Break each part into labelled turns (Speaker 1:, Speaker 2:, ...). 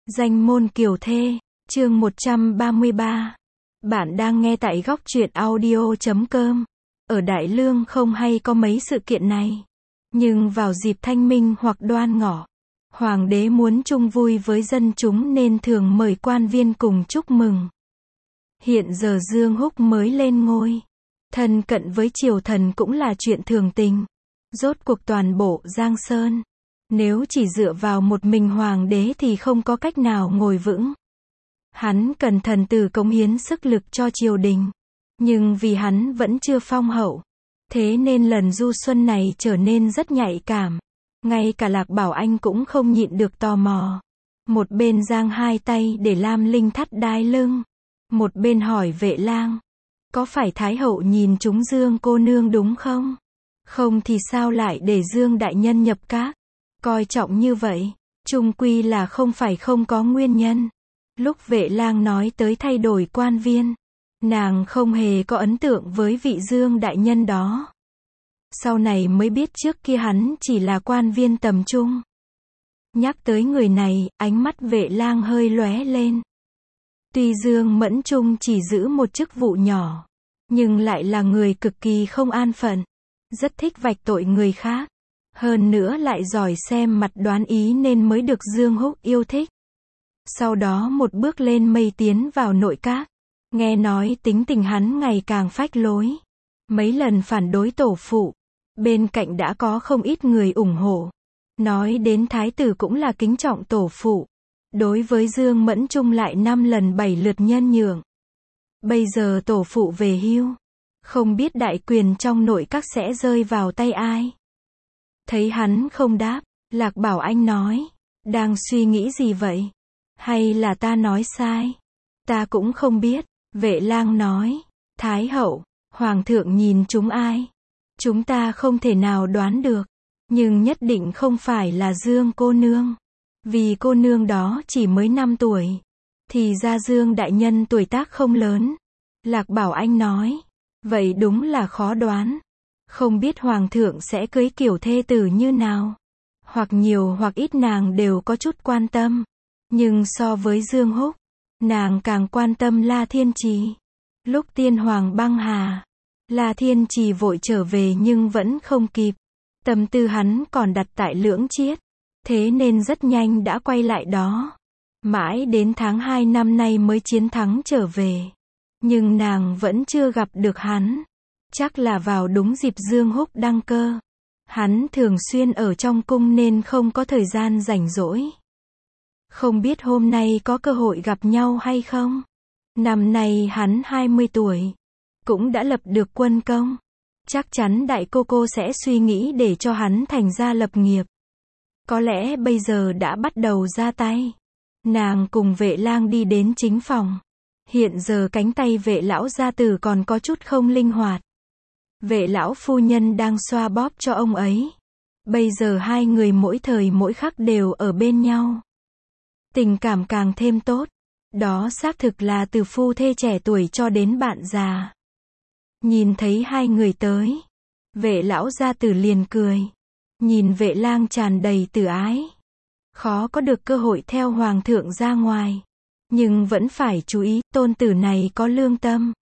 Speaker 1: Danh môn kiều thê, chương 133. Bạn đang nghe tại góc truyện audio.com. Ở Đại Lương không hay có mấy sự kiện này. Nhưng vào dịp Thanh Minh hoặc Đoan Ngọ, Hoàng đế muốn chung vui với dân chúng nên thường mời quan viên cùng chúc mừng. Hiện giờ Dương Húc mới lên ngôi. Thân cận với triều thần cũng là chuyện thường tình. Rốt cuộc toàn bộ Giang Sơn, nếu chỉ dựa vào một mình hoàng đế thì không có cách nào ngồi vững. Hắn cần thần tử cống hiến sức lực cho triều đình. Nhưng vì hắn vẫn chưa phong hậu, thế nên lần du xuân này trở nên rất nhạy cảm. Ngay cả Lạc Bảo Anh cũng không nhịn được tò mò. Một bên giang hai tay để Lam Linh thắt đai lưng, một bên hỏi Vệ Lang: có phải Thái hậu nhìn trúng Dương cô nương đúng không? Không thì sao lại để Dương đại nhân nhập các? Coi trọng như vậy, chung quy là không phải không có nguyên nhân. Lúc Vệ Lang nói tới thay đổi quan viên, nàng không hề có ấn tượng với vị Dương đại nhân đó. Sau này mới biết trước kia hắn chỉ là quan viên tầm trung. Nhắc tới người này, ánh mắt Vệ Lang hơi lóe lên. Tuy Dương Mẫn Trung chỉ giữ một chức vụ nhỏ, nhưng lại là người cực kỳ không an phận, rất thích vạch tội người khác. Hơn nữa lại giỏi xem mặt đoán ý nên mới được Dương Húc yêu thích. Sau đó một bước lên mây tiến vào nội các. Nghe nói tính tình hắn ngày càng phách lối. Mấy lần phản đối tổ phụ. Bên cạnh đã có không ít người ủng hộ. Nói đến thái tử cũng là kính trọng tổ phụ. Đối với Dương Mẫn Trung lại 5 lần 7 lượt nhân nhượng. Bây giờ tổ phụ về hưu, không biết đại quyền trong nội các sẽ rơi vào tay ai. Thấy hắn không đáp, Lạc Bảo Anh nói: đang suy nghĩ gì vậy? Hay là ta nói sai? Ta cũng không biết. Vệ Lang nói: Thái hậu, Hoàng thượng nhìn chúng ai? Chúng ta không thể nào đoán được. Nhưng nhất định không phải là Dương cô nương. Vì cô nương đó chỉ mới 5 tuổi. Thì ra Dương đại nhân tuổi tác không lớn. Lạc Bảo Anh nói: vậy đúng là khó đoán. Không biết Hoàng thượng sẽ cưới kiểu thê tử như nào. Hoặc nhiều hoặc ít nàng đều có chút quan tâm. Nhưng so với Dương Húc, nàng càng quan tâm La Thiên Trì. Lúc tiên hoàng băng hà, La Thiên Trì vội trở về nhưng vẫn không kịp. Tâm tư hắn còn đặt tại Lưỡng Chiết. Thế nên rất nhanh đã quay lại đó. Mãi đến tháng 2 năm nay mới chiến thắng trở về. Nhưng nàng vẫn chưa gặp được hắn. Chắc là vào đúng dịp Dương Húc đăng cơ. Hắn thường xuyên ở trong cung nên không có thời gian rảnh rỗi. Không biết hôm nay có cơ hội gặp nhau hay không? Năm nay hắn 20 tuổi. Cũng đã lập được quân công. Chắc chắn đại cô sẽ suy nghĩ để cho hắn thành gia lập nghiệp. Có lẽ bây giờ đã bắt đầu ra tay. Nàng cùng Vệ Lang đi đến chính phòng. Hiện giờ cánh tay Vệ lão gia tử còn có chút không linh hoạt. Vệ lão phu nhân đang xoa bóp cho ông ấy. Bây giờ hai người mỗi thời mỗi khắc đều ở bên nhau. Tình cảm càng thêm tốt. Đó xác thực là từ phu thê trẻ tuổi cho đến bạn già. Nhìn thấy hai người tới, Vệ lão gia tử liền cười. Nhìn Vệ Lang tràn đầy từ ái. Khó có được cơ hội theo Hoàng thượng ra ngoài. Nhưng vẫn phải chú ý, tôn tử này có lương tâm.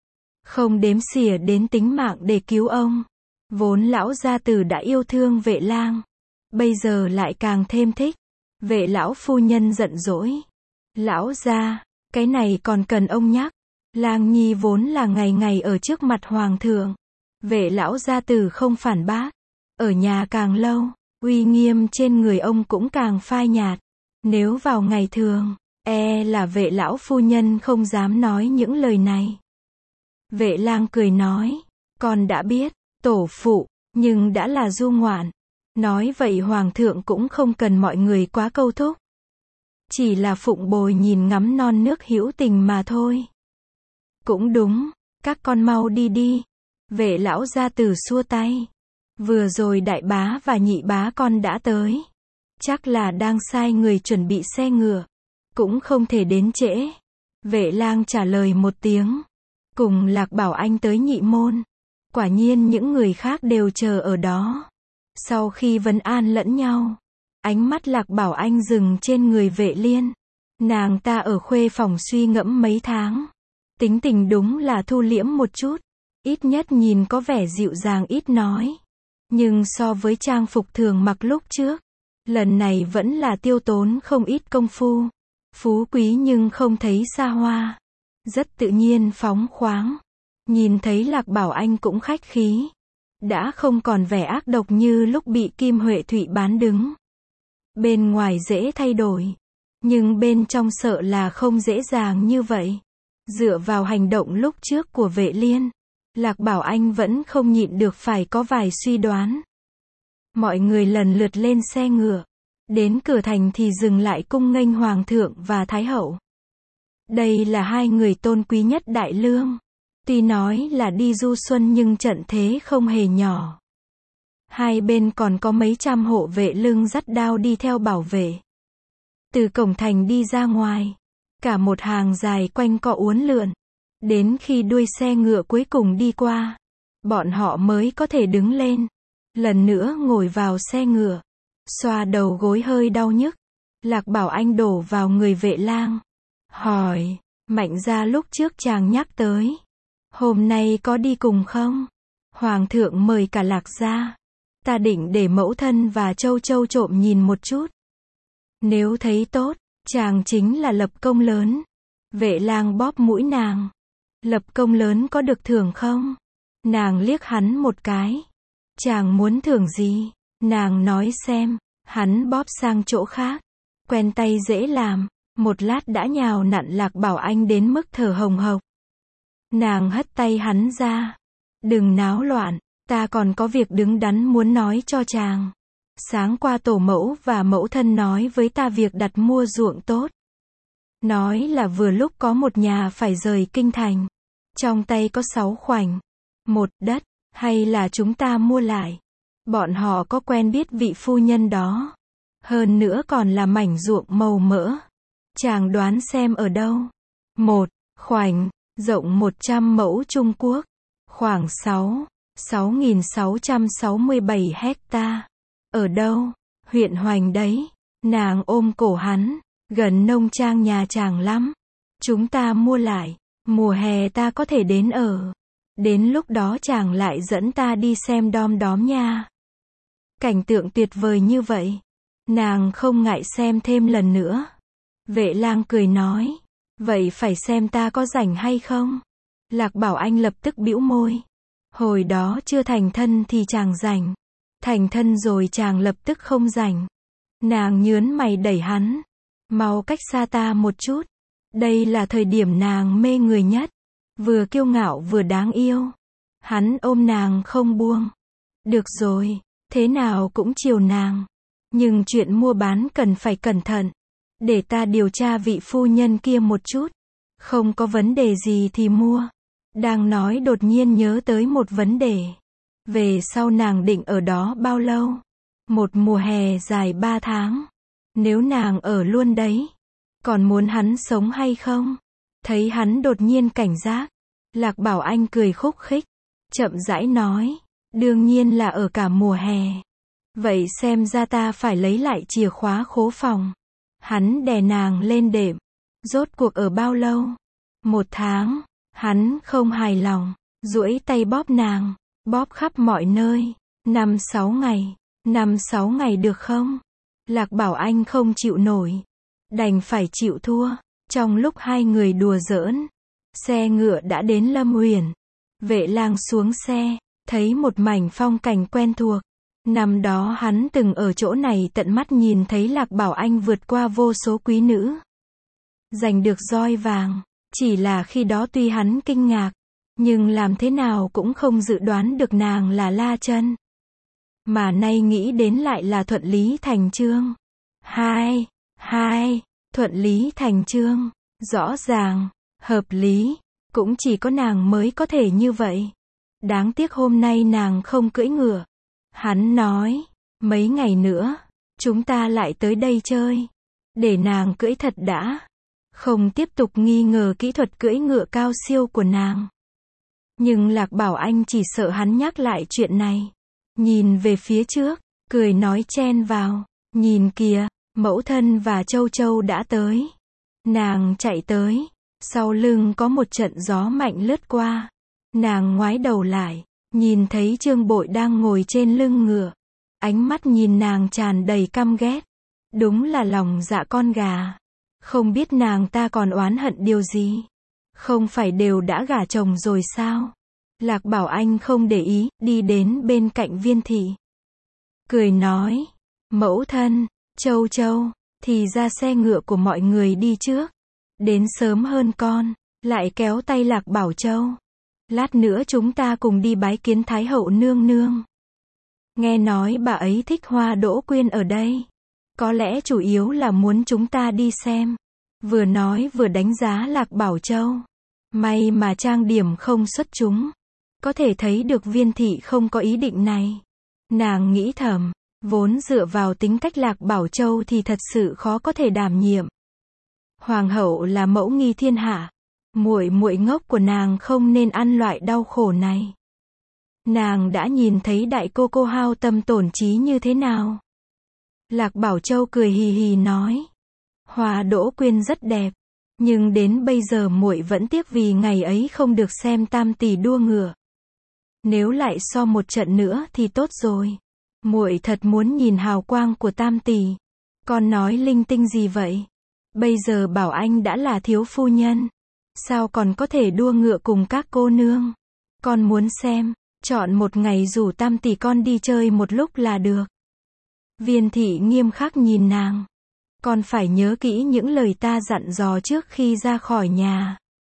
Speaker 1: Không đếm xỉa đến tính mạng để cứu ông. Vốn lão gia tử đã yêu thương Vệ Lang. Bây giờ lại càng thêm thích. Vệ lão phu nhân giận dỗi. Lão gia, cái này còn cần ông nhắc. Lang nhi vốn là ngày ngày ở trước mặt Hoàng thượng. Vệ lão gia tử không phản bác. Ở nhà càng lâu, uy nghiêm trên người ông cũng càng phai nhạt. Nếu vào ngày thường, là Vệ lão phu nhân không dám nói những lời này. Vệ Lang cười nói: con đã biết, tổ phụ, nhưng đã là du ngoạn. Nói vậy Hoàng thượng cũng không cần mọi người quá câu thúc. Chỉ là phụng bồi nhìn ngắm non nước hữu tình mà thôi. Cũng đúng, các con mau đi đi. Vệ lão gia tử xua tay. Vừa rồi đại bá và nhị bá con đã tới. Chắc là đang sai người chuẩn bị xe ngựa. Cũng không thể đến trễ. Vệ Lang trả lời một tiếng. Cùng Lạc Bảo Anh tới nhị môn. Quả nhiên những người khác đều chờ ở đó. Sau khi vấn an lẫn nhau, ánh mắt Lạc Bảo Anh dừng trên người Vệ Liên. Nàng ta ở khuê phòng suy ngẫm mấy tháng. Tính tình đúng là thu liễm một chút. Ít nhất nhìn có vẻ dịu dàng ít nói. Nhưng so với trang phục thường mặc lúc trước, lần này vẫn là tiêu tốn không ít công phu. Phú quý nhưng không thấy xa hoa. Rất tự nhiên phóng khoáng. Nhìn thấy Lạc Bảo Anh cũng khách khí. Đã không còn vẻ ác độc như lúc bị Kim Huệ Thụy bán đứng. Bên ngoài dễ thay đổi. Nhưng bên trong sợ là không dễ dàng như vậy. Dựa vào hành động lúc trước của Vệ Liên, Lạc Bảo Anh vẫn không nhịn được phải có vài suy đoán. Mọi người lần lượt lên xe ngựa. Đến cửa thành thì dừng lại cung nghênh Hoàng thượng và Thái hậu. Đây là hai người tôn quý nhất Đại Lương. Tuy nói là đi du xuân nhưng trận thế không hề nhỏ. Hai bên còn có mấy trăm hộ vệ lưng dắt đao đi theo bảo vệ. Từ cổng thành đi ra ngoài, cả một hàng dài quanh co uốn lượn. Đến khi đuôi xe ngựa cuối cùng đi qua, bọn họ mới có thể đứng lên. Lần nữa ngồi vào xe ngựa, xoa đầu gối hơi đau nhức. Lạc Bảo Anh đổ vào người Vệ Lang, hỏi, Mạnh gia lúc trước chàng nhắc tới, hôm nay có đi cùng không? Hoàng thượng mời cả Lạc gia. Ta định để mẫu thân và Châu Châu trộm nhìn một chút. Nếu thấy tốt, chàng chính là lập công lớn. Vệ Lang bóp mũi nàng. Lập công lớn có được thưởng không? Nàng liếc hắn một cái. Chàng muốn thưởng gì? Nàng nói xem. Hắn bóp sang chỗ khác. Quen tay dễ làm. Một lát đã nhào nặn Lạc Bảo Anh đến mức thở hồng hộc. Nàng hất tay hắn ra. Đừng náo loạn, ta còn có việc đứng đắn muốn nói cho chàng. Sáng qua tổ mẫu và mẫu thân nói với ta việc đặt mua ruộng tốt. Nói là vừa lúc có một nhà phải rời kinh thành. Trong tay có 6 khoảnh. Một đất, hay là chúng ta mua lại. Bọn họ có quen biết vị phu nhân đó. Hơn nữa còn là mảnh ruộng màu mỡ. Chàng đoán xem ở đâu. Một khoảnh, rộng 100 mẫu Trung Quốc. Khoảng 6.667 hecta. Ở đâu? Huyện Hoành đấy. Nàng ôm cổ hắn. Gần nông trang nhà chàng lắm. Chúng ta mua lại. Mùa hè ta có thể đến ở. Đến lúc đó chàng lại dẫn ta đi xem đom đóm nha. Cảnh tượng tuyệt vời như vậy. Nàng không ngại xem thêm lần nữa. Vệ Lang cười nói. Vậy phải xem ta có rảnh hay không? Lạc Bảo Anh lập tức bĩu môi. Hồi đó chưa thành thân thì chàng rảnh. Thành thân rồi chàng lập tức không rảnh. Nàng nhớn mày đẩy hắn. Mau cách xa ta một chút. Đây là thời điểm nàng mê người nhất. Vừa kiêu ngạo vừa đáng yêu. Hắn ôm nàng không buông. Được rồi, thế nào cũng chiều nàng. Nhưng chuyện mua bán cần phải cẩn thận. Để ta điều tra vị phu nhân kia một chút. Không có vấn đề gì thì mua. Đang nói đột nhiên nhớ tới một vấn đề. Về sau nàng định ở đó bao lâu? Một mùa hè dài 3 tháng. Nếu nàng ở luôn đấy, còn muốn hắn sống hay không? Thấy hắn đột nhiên cảnh giác, Lạc Bảo Anh cười khúc khích, chậm rãi nói, đương nhiên là ở cả mùa hè. Vậy xem ra ta phải lấy lại chìa khóa khố phòng. Hắn đè nàng lên đệm. Rốt cuộc ở bao lâu? 1 tháng. Hắn không hài lòng, duỗi tay bóp nàng, bóp khắp mọi nơi. 5-6 ngày. 5-6 ngày được không? Lạc Bảo Anh không chịu nổi. Đành phải chịu thua. Trong lúc hai người đùa giỡn, xe ngựa đã đến Lâm Uyển. Vệ Lang xuống xe, thấy một mảnh phong cảnh quen thuộc. Năm đó hắn từng ở chỗ này tận mắt nhìn thấy Lạc Bảo Anh vượt qua vô số quý nữ. Giành được roi vàng. Chỉ là khi đó tuy hắn kinh ngạc, nhưng làm thế nào cũng không dự đoán được nàng là La Chân. Mà nay nghĩ đến lại là thuận lý thành chương. Thuận lý thành chương. Rõ ràng, hợp lý. Cũng chỉ có nàng mới có thể như vậy. Đáng tiếc hôm nay nàng không cưỡi ngựa. Hắn nói, mấy ngày nữa, chúng ta lại tới đây chơi. Để nàng cưỡi thật đã. Không tiếp tục nghi ngờ kỹ thuật cưỡi ngựa cao siêu của nàng. Nhưng Lạc Bảo Anh chỉ sợ hắn nhắc lại chuyện này. Nhìn về phía trước, cười nói chen vào. Nhìn kìa, mẫu thân và Châu Châu đã tới. Nàng chạy tới, sau lưng có một trận gió mạnh lướt qua. Nàng ngoái đầu lại, nhìn thấy Trương Bội đang ngồi trên lưng ngựa. Ánh mắt nhìn nàng tràn đầy căm ghét. Đúng là lòng dạ con gà. Không biết nàng ta còn oán hận điều gì. Không phải đều đã gả chồng rồi sao? Lạc Bảo Anh không để ý, đi đến bên cạnh Viên Thị. Cười nói, mẫu thân, Châu Châu, thì ra xe ngựa của mọi người đi trước. Đến sớm hơn con, lại kéo tay Lạc Bảo Châu. Lát nữa chúng ta cùng đi bái kiến Thái hậu nương nương. Nghe nói bà ấy thích Hoa Đỗ Quyên ở đây. Có lẽ chủ yếu là muốn chúng ta đi xem. Vừa nói vừa đánh giá Lạc Bảo Châu. May mà trang điểm không xuất chúng. Có thể thấy được Viên Thị không có ý định này. Nàng nghĩ thầm, vốn dựa vào tính cách Lạc Bảo Châu thì thật sự khó có thể đảm nhiệm. Hoàng hậu là mẫu nghi thiên hạ. Muội muội ngốc của nàng không nên ăn loại đau khổ này. Nàng đã nhìn thấy đại cô hao tâm tổn trí như thế nào. Lạc Bảo Châu cười hì hì nói, Hoa Đỗ Quyên rất đẹp, nhưng đến bây giờ muội vẫn tiếc vì ngày ấy không được xem tam tỷ đua ngựa. Nếu lại so một trận nữa thì tốt rồi. Muội thật muốn nhìn hào quang của tam tỷ. Con nói linh tinh gì vậy? Bây giờ Bảo Anh đã là thiếu phu nhân, sao còn có thể đua ngựa cùng các cô nương? Con muốn xem, chọn một ngày rủ tam tỷ con đi chơi một lúc là được. Viên Thị nghiêm khắc nhìn nàng. Con phải nhớ kỹ những lời ta dặn dò trước khi ra khỏi nhà.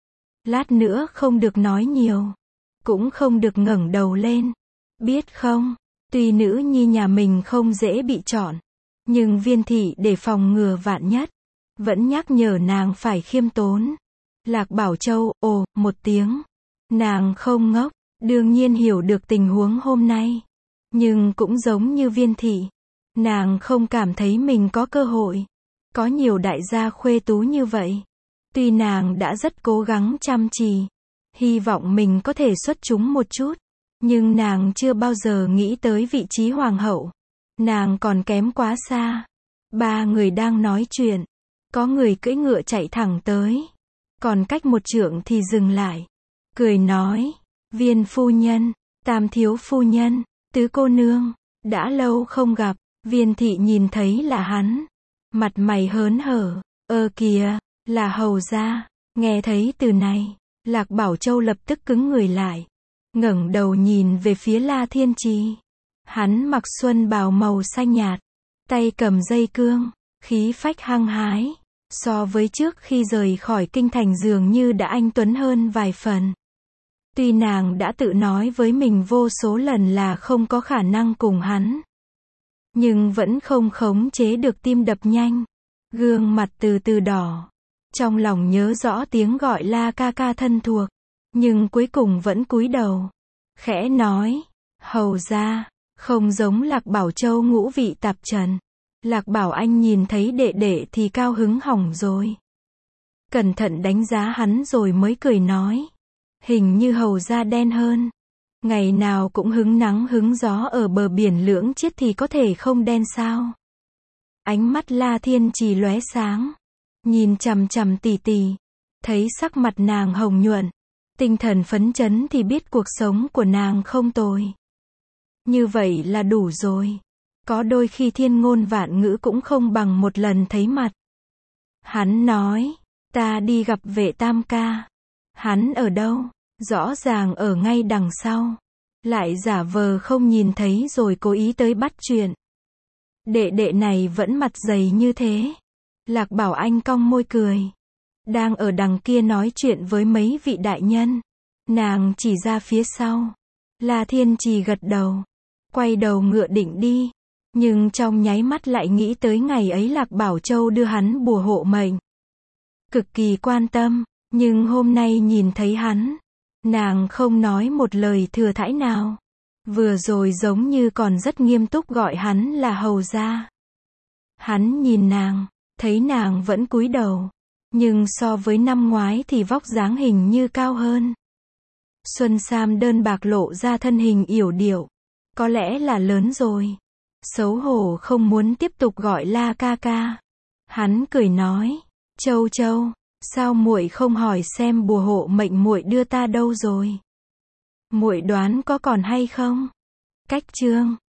Speaker 1: Lát nữa không được nói nhiều, cũng không được ngẩng đầu lên. Biết không? Tuy nữ nhi nhà mình không dễ bị chọn, nhưng Viên Thị để phòng ngừa vạn nhất, vẫn nhắc nhở nàng phải khiêm tốn. Lạc Bảo Châu, ồ, một tiếng. Nàng không ngốc, đương nhiên hiểu được tình huống hôm nay. Nhưng cũng giống như Viên Thị, nàng không cảm thấy mình có cơ hội. Có nhiều đại gia khuê tú như vậy. Tuy nàng đã rất cố gắng chăm chỉ, hy vọng mình có thể xuất chúng một chút, nhưng nàng chưa bao giờ nghĩ tới vị trí hoàng hậu. Nàng còn kém quá xa. Ba người đang nói chuyện, có người cưỡi ngựa chạy thẳng tới, còn cách một trượng thì dừng lại, cười nói, Viên phu nhân, Tam thiếu phu nhân, Tứ cô nương, đã lâu không gặp. Viên Thị nhìn thấy là hắn, mặt mày hớn hở, kìa, là hầu gia. Nghe thấy từ này, Lạc Bảo Châu lập tức cứng người lại, ngẩng đầu nhìn về phía La Thiên Trì. Hắn mặc xuân bào màu xanh nhạt, tay cầm dây cương, khí phách hăng hái, so với trước khi rời khỏi kinh thành dường như đã anh tuấn hơn vài phần. Tuy nàng đã tự nói với mình vô số lần là không có khả năng cùng hắn, nhưng vẫn không khống chế được tim đập nhanh, gương mặt từ từ đỏ. Trong lòng nhớ rõ tiếng gọi La ca ca thân thuộc, nhưng cuối cùng vẫn cúi đầu, khẽ nói, hầu gia, không giống Lạc Bảo Châu ngũ vị tạp trần. Lạc Bảo Anh nhìn thấy đệ đệ thì cao hứng hỏng rồi. Cẩn thận đánh giá hắn rồi mới cười nói, hình như hầu gia đen hơn. Ngày nào cũng hứng nắng hứng gió ở bờ biển Lưỡng Chiết thì có thể không đen sao? Ánh mắt La Thiên Trì lóe sáng, nhìn chằm chằm tỷ tỷ, thấy sắc mặt nàng hồng nhuận, tinh thần phấn chấn thì biết cuộc sống của nàng không tồi. Như vậy là đủ rồi. Có đôi khi thiên ngôn vạn ngữ cũng không bằng một lần thấy mặt. Hắn nói, ta đi gặp Vệ Tam ca. Hắn ở đâu? Rõ ràng ở ngay đằng sau. Lại giả vờ không nhìn thấy rồi cố ý tới bắt chuyện. Đệ đệ này vẫn mặt dày như thế. Lạc Bảo Anh cong môi cười. Đang ở đằng kia nói chuyện với mấy vị đại nhân. Nàng chỉ ra phía sau. La Thiên Trì gật đầu, quay đầu ngựa định đi. Nhưng trong nháy mắt lại nghĩ tới ngày ấy Lạc Bảo Châu đưa hắn bùa hộ mệnh. Cực kỳ quan tâm, nhưng hôm nay nhìn thấy hắn, nàng không nói một lời thừa thãi nào. Vừa rồi giống như còn rất nghiêm túc gọi hắn là hầu gia. Hắn nhìn nàng, thấy nàng vẫn cúi đầu, nhưng so với năm ngoái thì vóc dáng hình như cao hơn. Xuân sam đơn bạc lộ ra thân hình yểu điệu, có lẽ là lớn rồi. Xấu hổ không muốn tiếp tục gọi La ca ca. Hắn cười nói, Châu Châu, sao muội không hỏi xem bùa hộ mệnh muội đưa ta đâu rồi? Muội đoán có còn hay không? Cách chương